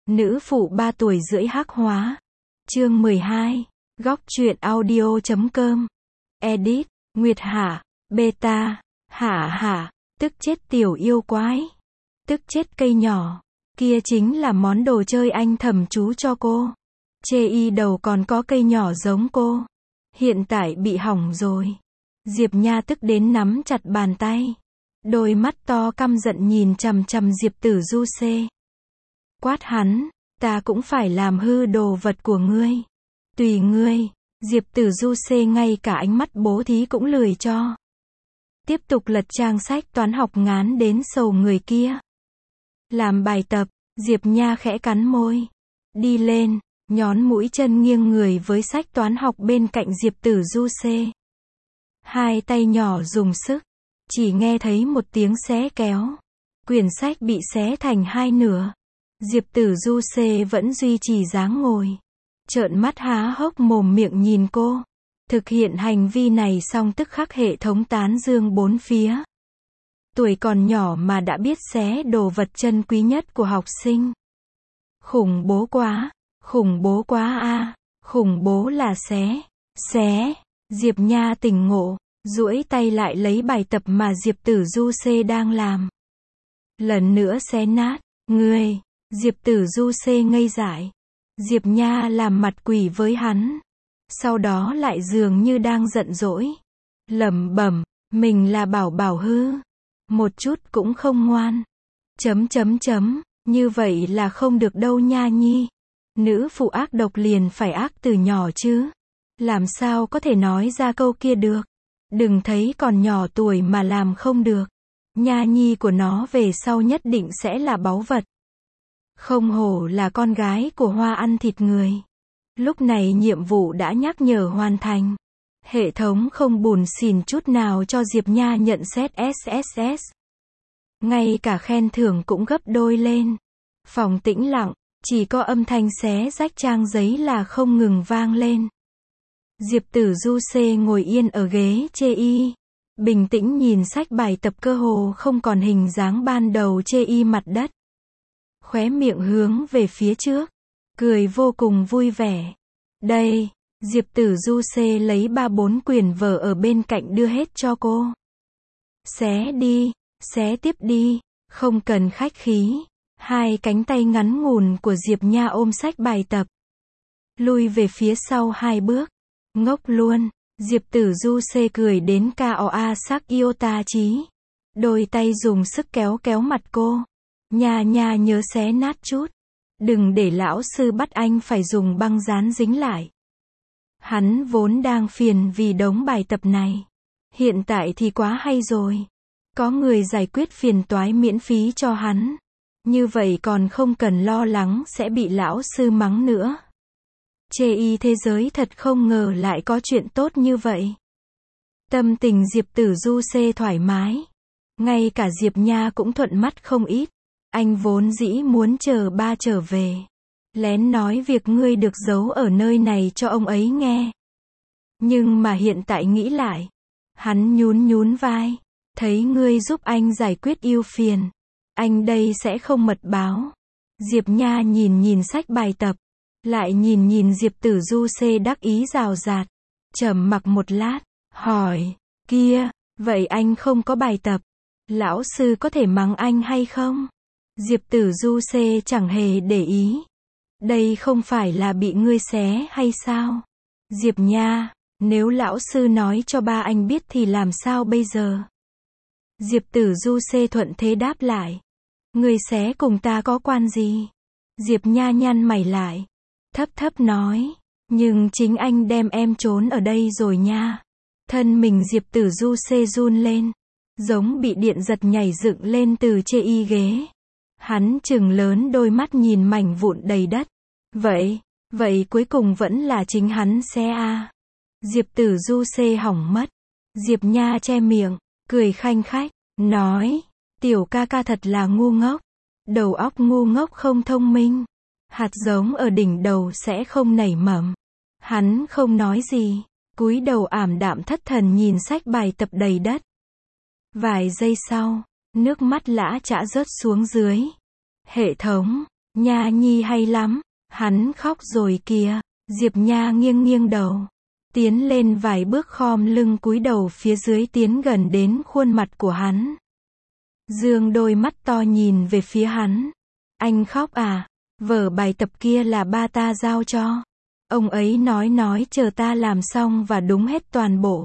Nữ phụ 3 tuổi rưỡi hắc hóa. Chương 12. Góc truyện audio.com. Edit. Nguyệt Hạ. Beta. Hạ. Tức chết tiểu yêu quái. Tức chết cây nhỏ. Kia chính là món đồ chơi anh thầm chú cho cô. Chê y đầu còn có cây nhỏ giống cô. Hiện tại bị hỏng rồi. Diệp Nha tức đến nắm chặt bàn tay. Đôi mắt to căm giận nhìn chằm chằm Diệp Tử Du xê. Quát hắn, ta cũng phải làm hư đồ vật của ngươi. Tùy ngươi. Diệp Tử Du xê ngay cả ánh mắt bố thí cũng lười cho. Tiếp tục lật trang sách toán học ngán đến sầu người kia. Làm bài tập, Diệp Nha khẽ cắn môi. Đi lên, nhón mũi chân nghiêng người với sách toán học bên cạnh Diệp Tử Du xê. Hai tay nhỏ dùng sức. Chỉ nghe thấy một tiếng xé kéo. Quyển sách bị xé thành hai nửa. Diệp Tử Du xê vẫn duy trì dáng ngồi. Trợn mắt há hốc mồm miệng nhìn cô. Thực hiện hành vi này xong tức khắc hệ thống tán dương bốn phía. Tuổi còn nhỏ mà đã biết xé đồ vật chân quý nhất của học sinh. Khủng bố quá a. Khủng bố là xé. Diệp Nha tỉnh ngộ, duỗi tay lại lấy bài tập mà Diệp Tử Du xê đang làm. Lần nữa xé nát. Ngươi. Diệp Tử Du xê ngây dại. Diệp Nha làm mặt quỷ với hắn. Sau đó lại dường như đang giận dỗi. Lẩm bẩm, mình là bảo hư. Một chút cũng không ngoan. Như vậy là không được đâu nha nhi. Nữ phụ ác độc liền phải ác từ nhỏ chứ. Làm sao có thể nói ra câu kia được. Đừng thấy còn nhỏ tuổi mà làm không được. Nha nhi của nó về sau nhất định sẽ là báu vật. Không hổ là con gái của Hoa ăn thịt người. Lúc này nhiệm vụ đã nhắc nhở hoàn thành. Hệ thống không bùn xỉn chút nào cho Diệp Nha nhận xét SSS. Ngay cả khen thưởng cũng gấp đôi lên. Phòng tĩnh lặng, chỉ có âm thanh xé rách trang giấy là không ngừng vang lên. Diệp Tử Du xê ngồi yên ở ghế chê y. Bình tĩnh nhìn sách bài tập cơ hồ không còn hình dáng ban đầu chê y mặt đất. Khóe miệng hướng về phía trước. Cười vô cùng vui vẻ. Đây, Diệp Tử Du xê lấy 3-4 quyển vở ở bên cạnh đưa hết cho cô. Xé đi, xé tiếp đi, không cần khách khí. Hai cánh tay ngắn ngủn của Diệp Nha ôm sách bài tập. Lui về phía sau 2 bước. Ngốc luôn. Diệp Tử Du xê cười đến KOA sắc iota chí. Đôi tay dùng sức kéo mặt cô. Nha nhớ xé nát chút. Đừng để lão sư bắt anh phải dùng băng dán dính lại. Hắn vốn đang phiền vì đống bài tập này. Hiện tại thì quá hay rồi. Có người giải quyết phiền toái miễn phí cho hắn. Như vậy còn không cần lo lắng sẽ bị lão sư mắng nữa. Chê y thế giới thật không ngờ lại có chuyện tốt như vậy. Tâm tình Diệp Tử Du xê thoải mái. Ngay cả Diệp Nha cũng thuận mắt không ít. Anh vốn dĩ muốn chờ ba trở về. Lén nói việc ngươi được giấu ở nơi này cho ông ấy nghe. Nhưng mà hiện tại nghĩ lại. Hắn nhún vai. Thấy ngươi giúp anh giải quyết ưu phiền. Anh đây sẽ không mật báo. Diệp Nha nhìn sách bài tập. Lại nhìn Diệp Tử Du xê đắc ý rào rạt. Trầm mặc một lát. Hỏi. Kia, vậy anh không có bài tập. Lão sư có thể mắng anh hay không? Diệp Tử Du xê chẳng hề để ý. Đây không phải là bị ngươi xé hay sao? Diệp Nha, nếu lão sư nói cho ba anh biết thì làm sao bây giờ? Diệp Tử Du xê thuận thế đáp lại. Ngươi xé cùng ta có quan gì? Diệp Nha nhăn mày lại. Thấp nói. Nhưng chính anh đem em trốn ở đây rồi nha. Thân mình Diệp Tử Du xê run lên. Giống bị điện giật nhảy dựng lên từ chê y ghế. Hắn trừng lớn đôi mắt nhìn mảnh vụn đầy đất. Vậy cuối cùng vẫn là chính hắn xé a. Diệp Tử Du xê hỏng mất. Diệp Nha che miệng, cười khanh khách, nói. Tiểu ca ca thật là ngu ngốc. Đầu óc ngu ngốc không thông minh. Hạt giống ở đỉnh đầu sẽ không nảy mầm. Hắn không nói gì. Cúi đầu ảm đạm thất thần nhìn sách bài tập đầy đất. Vài giây sau, nước mắt lã chã rớt xuống dưới. Hệ thống, Nha nhi hay lắm, hắn khóc rồi kìa. Diệp Nha nghiêng nghiêng đầu, tiến lên vài bước khom lưng cúi đầu phía dưới tiến gần đến khuôn mặt của hắn. Dương đôi mắt to nhìn về phía hắn. Anh khóc à? Vở bài tập kia là ba ta giao cho. Ông ấy nói chờ ta làm xong và đúng hết toàn bộ,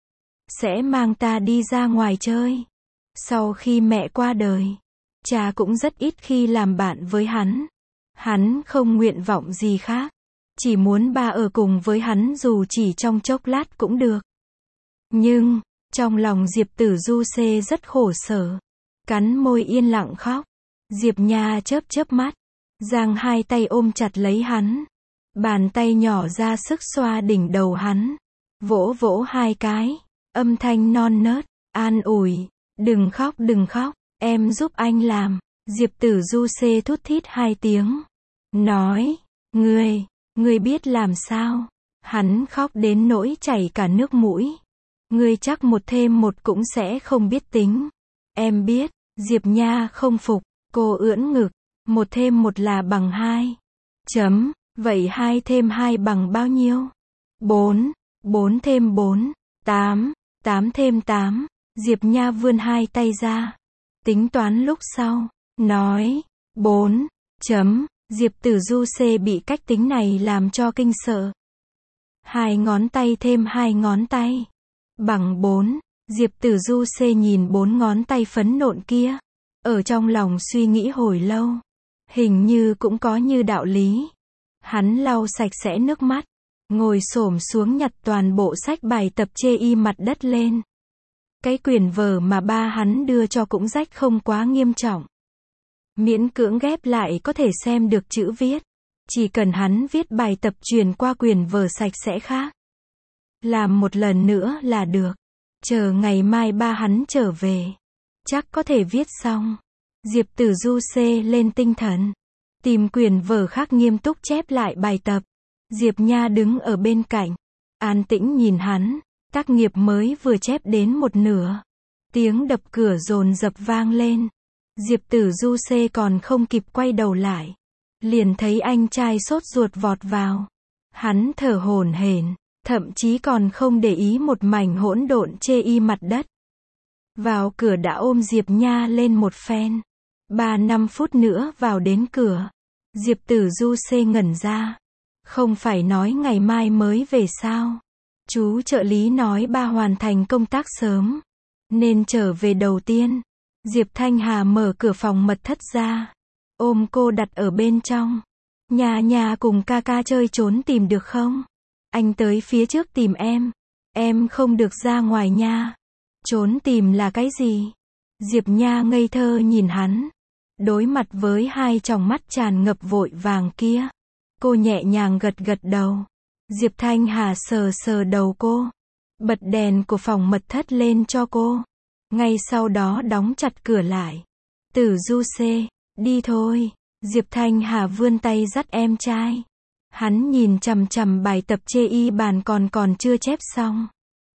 sẽ mang ta đi ra ngoài chơi. Sau khi mẹ qua đời, cha cũng rất ít khi làm bạn với hắn. Hắn không nguyện vọng gì khác, chỉ muốn ba ở cùng với hắn dù chỉ trong chốc lát cũng được. Nhưng, trong lòng Diệp Tử Du Xê rất khổ sở, cắn môi yên lặng khóc. Diệp Nha chớp chớp mắt, giang hai tay ôm chặt lấy hắn, bàn tay nhỏ ra sức xoa đỉnh đầu hắn, vỗ vỗ hai cái, âm thanh non nớt, an ủi, đừng khóc, em giúp anh làm. Diệp Tử Du Xê thút thít hai tiếng, nói, ngươi biết làm sao? Hắn khóc đến nỗi chảy cả nước mũi. Ngươi chắc một thêm một cũng sẽ không biết tính. Em biết. Diệp Nha không phục, cô ưỡn ngực, một thêm một là bằng hai. Vậy hai thêm hai bằng bao nhiêu? 4, 4 thêm 4, 8, 8 thêm 8. Diệp Nha vươn hai tay ra, tính toán lúc sau, nói, 4, Diệp Tử Du Xê bị cách tính này làm cho kinh sợ. Hai ngón tay thêm hai ngón tay, bằng 4. Diệp Tử Du Xê nhìn 4 ngón tay phấn nộn kia, ở trong lòng suy nghĩ hồi lâu. Hình như cũng có như đạo lý. Hắn lau sạch sẽ nước mắt, ngồi xổm xuống nhặt toàn bộ sách bài tập chê y mặt đất lên. Cái quyển vở mà ba hắn đưa cho cũng rách không quá nghiêm trọng, miễn cưỡng ghép lại có thể xem được chữ viết. Chỉ cần hắn viết bài tập truyền qua quyển vở sạch sẽ khác, làm một lần nữa là được. Chờ ngày mai ba hắn trở về, chắc có thể viết xong. Diệp Tử Du Xê lên tinh thần, tìm quyển vở khác nghiêm túc chép lại bài tập. Diệp Nha đứng ở bên cạnh, an tĩnh nhìn hắn. Tác nghiệp mới vừa chép đến một nửa, tiếng đập cửa dồn dập vang lên. Diệp Tử Du Xê còn không kịp quay đầu lại, liền thấy anh trai sốt ruột vọt vào. Hắn thở hổn hển, thậm chí còn không để ý một mảnh hỗn độn chê y mặt đất. Vào cửa đã ôm Diệp Nha lên một phen. 3-5 phút nữa vào đến cửa. Diệp Tử Du Xê ngẩn ra. Không phải nói ngày mai mới về sao? Chú trợ lý nói ba hoàn thành công tác sớm, nên trở về đầu tiên. Diệp Thanh Hà mở cửa phòng mật thất ra, ôm cô đặt ở bên trong. Nha cùng ca ca chơi trốn tìm được không? Anh tới phía trước tìm em không được ra ngoài nha. Trốn tìm là cái gì? Diệp Nha ngây thơ nhìn hắn, đối mặt với hai tròng mắt tràn ngập vội vàng kia. Cô nhẹ nhàng gật gật đầu. Diệp Thanh Hà sờ sờ đầu cô, bật đèn của phòng mật thất lên cho cô. Ngay sau đó đóng chặt cửa lại. Tử Du Xê, đi thôi. Diệp Thanh Hà vươn tay dắt em trai. Hắn nhìn chằm chằm bài tập chê y bàn còn chưa chép xong.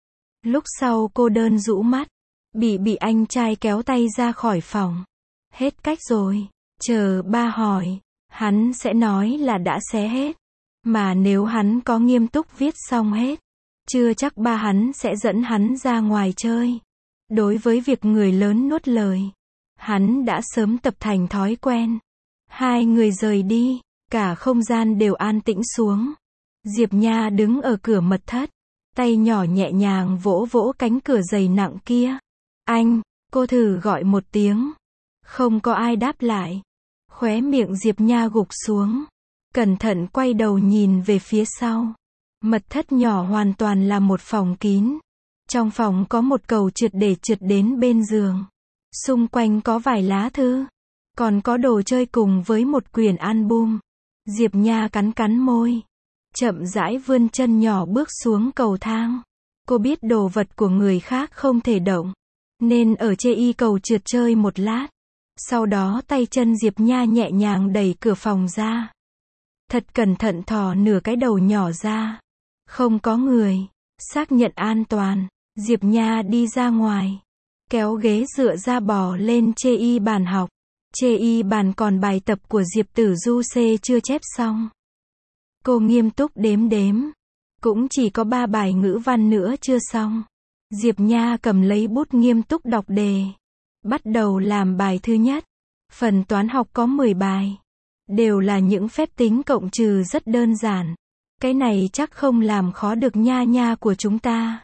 Lúc sau cô đơn rũ mắt, bị anh trai kéo tay ra khỏi phòng. Hết cách rồi, chờ ba hỏi, hắn sẽ nói là đã xé hết. Mà nếu hắn có nghiêm túc viết xong hết, chưa chắc ba hắn sẽ dẫn hắn ra ngoài chơi. Đối với việc người lớn nuốt lời, hắn đã sớm tập thành thói quen. Hai người rời đi, cả không gian đều an tĩnh xuống. Diệp Nha đứng ở cửa mật thất, tay nhỏ nhẹ nhàng vỗ vỗ cánh cửa dày nặng kia. Anh, cô thử gọi một tiếng. Không có ai đáp lại. Khóe miệng Diệp Nha gục xuống, cẩn thận quay đầu nhìn về phía sau. Mật thất nhỏ hoàn toàn là một phòng kín. Trong phòng có một cầu trượt để trượt đến bên giường. Xung quanh có vài lá thư, còn có đồ chơi cùng với một quyển album. Diệp Nha cắn môi, chậm rãi vươn chân nhỏ bước xuống cầu thang. Cô biết đồ vật của người khác không thể động, nên ở chê y cầu trượt chơi một lát. Sau đó tay chân Diệp Nha nhẹ nhàng đẩy cửa phòng ra. Thật cẩn thận thò nửa cái đầu nhỏ ra. Không có người. Xác nhận an toàn, Diệp Nha đi ra ngoài, kéo ghế dựa ra bò lên chê y bàn học. Chê y bàn còn bài tập của Diệp Tử Du C chưa chép xong. Cô nghiêm túc đếm đếm. Cũng chỉ có 3 bài ngữ văn nữa chưa xong. Diệp Nha cầm lấy bút nghiêm túc đọc đề. Bắt đầu làm bài thứ nhất. Phần toán học có 10 bài. Đều là những phép tính cộng trừ rất đơn giản. Cái này chắc không làm khó được Nha Nha của chúng ta.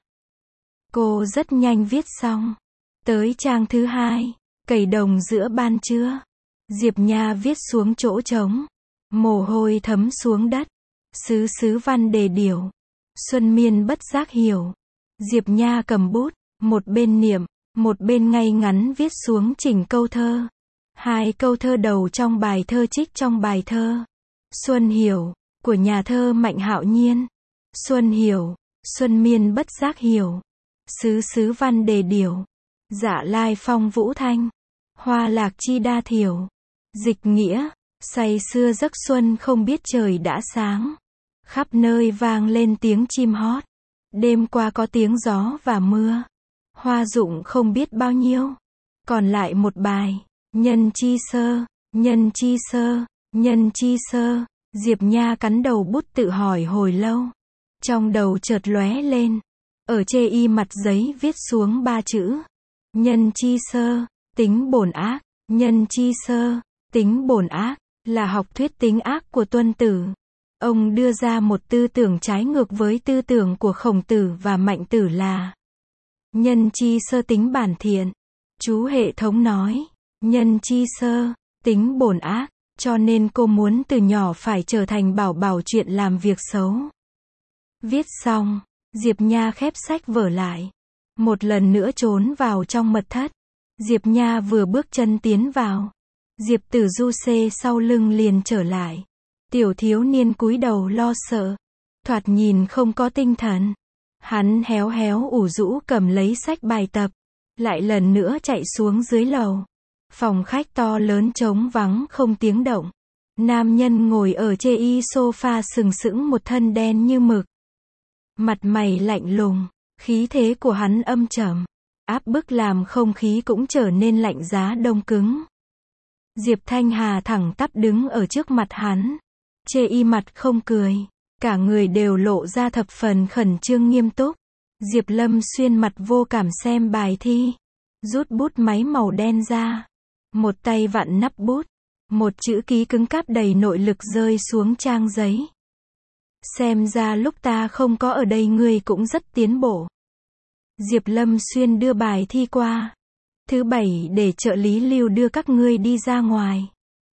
Cô rất nhanh viết xong. Tới trang thứ 2. Cầy đồng giữa ban trưa. Diệp Nha viết xuống chỗ trống. Mồ hôi thấm xuống đất. Sứ sứ văn đề điểu. Xuân miên bất giác hiểu. Diệp Nha cầm bút, một bên niệm, một bên ngay ngắn viết xuống chỉnh câu thơ. 2 câu thơ đầu trong bài thơ trích trong bài thơ. Xuân hiểu, của nhà thơ Mạnh Hạo Nhiên. Xuân hiểu, xuân miên bất giác hiểu. Sứ sứ văn đề điểu. Dạ lai phong vũ thanh. Hoa lạc chi đa thiểu. Dịch nghĩa, say xưa giấc xuân không biết trời đã sáng. Khắp nơi vang lên tiếng chim hót. Đêm qua có tiếng gió và mưa. Hoa rụng không biết bao nhiêu. Còn lại một bài. Nhân chi sơ, nhân chi sơ, nhân chi sơ. Diệp Nha cắn đầu bút tự hỏi hồi lâu. Trong đầu chợt lóe lên. Ở chê y mặt giấy viết xuống 3 chữ. Nhân chi sơ, tính bổn ác. Nhân chi sơ, tính bổn ác, là học thuyết tính ác của Tuân Tử. Ông đưa ra một tư tưởng trái ngược với tư tưởng của Khổng Tử và Mạnh Tử là nhân chi sơ tính bản thiện. Chú hệ thống nói, nhân chi sơ, tính bổn ác, cho nên cô muốn từ nhỏ phải trở thành bảo bảo chuyện làm việc xấu. Viết xong, Diệp Nha khép sách vở lại. Một lần nữa trốn vào trong mật thất. Diệp Nha vừa bước chân tiến vào. Diệp Tử Du C sau lưng liền trở lại. Tiểu thiếu niên cúi đầu lo sợ. Thoạt nhìn không có tinh thần. Hắn héo héo ủ rũ cầm lấy sách bài tập. Lại lần nữa chạy xuống dưới lầu. Phòng khách to lớn trống vắng không tiếng động. Nam nhân ngồi ở chê y sofa sừng sững một thân đen như mực. Mặt mày lạnh lùng. Khí thế của hắn âm trầm. Áp bức làm không khí cũng trở nên lạnh giá đông cứng. Diệp Thanh Hà thẳng tắp đứng ở trước mặt hắn. Chê y mặt không cười. Cả người đều lộ ra thập phần khẩn trương nghiêm túc. Diệp Lâm Xuyên mặt vô cảm xem bài thi. Rút bút máy màu đen ra. Một tay vặn nắp bút. Một chữ ký cứng cáp đầy nội lực rơi xuống trang giấy. Xem ra lúc ta không có ở đây ngươi cũng rất tiến bộ. Diệp Lâm Xuyên đưa bài thi qua. Thứ 7 để trợ lý Lưu đưa các ngươi đi ra ngoài.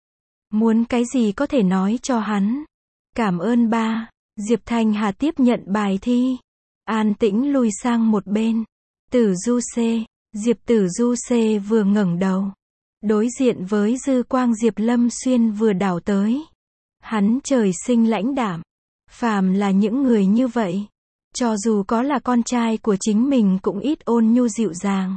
Muốn cái gì có thể nói cho hắn. Cảm ơn ba. Diệp Thanh Hà tiếp nhận bài thi. An tĩnh lùi sang một bên. Tử Du C. Diệp Tử Du C vừa ngẩng đầu. Đối diện với dư quang Diệp Lâm Xuyên vừa đảo tới. Hắn trời sinh lãnh đạm. Phàm là những người như vậy. Cho dù có là con trai của chính mình cũng ít ôn nhu dịu dàng.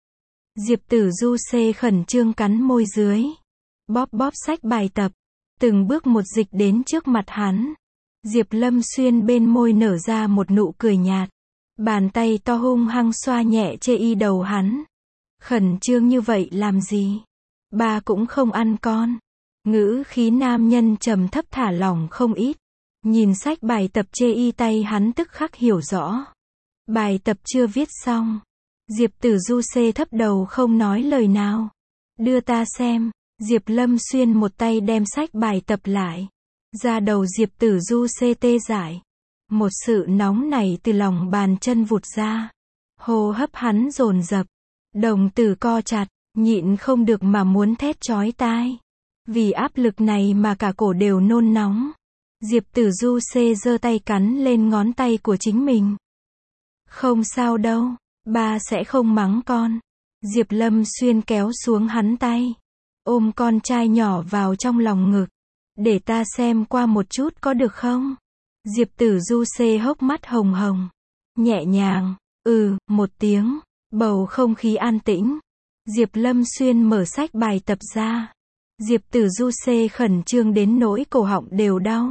Diệp Tử Du C khẩn trương cắn môi dưới. Bóp bóp sách bài tập. Từng bước một dịch đến trước mặt hắn. Diệp Lâm Xuyên bên môi nở ra một nụ cười nhạt. Bàn tay to hung hăng xoa nhẹ chê y đầu hắn. Khẩn trương như vậy làm gì? Ba cũng không ăn con. Ngữ khí nam nhân trầm thấp thả lỏng không ít. Nhìn sách bài tập chê y tay hắn tức khắc hiểu rõ. Bài tập chưa viết xong. Diệp Tử Du C thấp đầu không nói lời nào. Đưa ta xem. Diệp Lâm Xuyên một tay đem sách bài tập lại. Ra đầu Diệp Tử Du C tê dại. Một sự nóng này từ lòng bàn chân vụt ra. Hô hấp hắn dồn dập. Đồng tử co chặt. Nhịn không được mà muốn thét chói tai. Vì áp lực này mà cả cổ đều nôn nóng. Diệp Tử Du C giơ tay cắn lên ngón tay của chính mình. Không sao đâu, ba sẽ không mắng con. Diệp Lâm Xuyên kéo xuống hắn tay. Ôm con trai nhỏ vào trong lòng ngực. Để ta xem qua một chút có được không? Diệp Tử Du C hốc mắt hồng hồng. Nhẹ nhàng, một tiếng. Bầu không khí an tĩnh. Diệp Lâm Xuyên mở sách bài tập ra. Diệp Tử Du C khẩn trương đến nỗi cổ họng đều đau.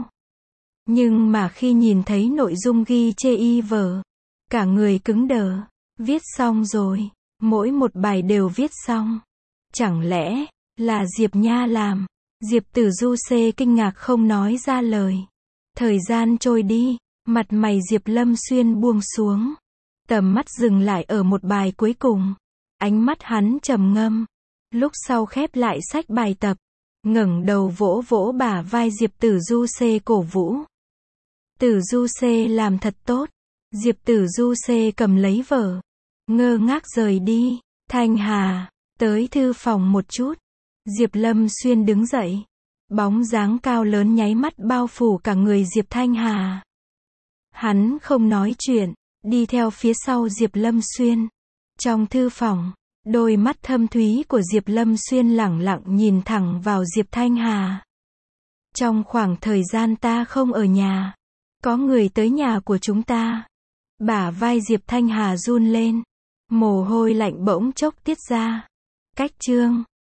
Nhưng mà khi nhìn thấy nội dung ghi chê y vở, cả người cứng đờ. Viết xong rồi. Mỗi một bài đều viết xong. Chẳng lẽ, Là Diệp Nha làm. Diệp Tử Du xê kinh ngạc không nói ra lời. Thời gian trôi đi, mặt mày Diệp Lâm Xuyên buông xuống. Tầm mắt dừng lại ở một bài cuối cùng. Ánh mắt hắn trầm ngâm. Lúc sau khép lại sách bài tập, ngẩng đầu vỗ vỗ bả vai Diệp Tử Du xê cổ vũ. Tử Du xê làm thật tốt. Diệp Tử Du xê cầm lấy vở, ngơ ngác rời đi. Thanh Hà, tới thư phòng một chút. Diệp Lâm Xuyên đứng dậy. Bóng dáng cao lớn nháy mắt bao phủ cả người Diệp Thanh Hà. Hắn không nói chuyện, đi theo phía sau Diệp Lâm Xuyên. Trong thư phòng, đôi mắt thâm thúy của Diệp Lâm Xuyên lẳng lặng nhìn thẳng vào Diệp Thanh Hà. Trong khoảng thời gian ta không ở nhà, có người tới nhà của chúng ta. Bả vai Diệp Thanh Hà run lên. Mồ hôi lạnh bỗng chốc tiết ra. Cách chương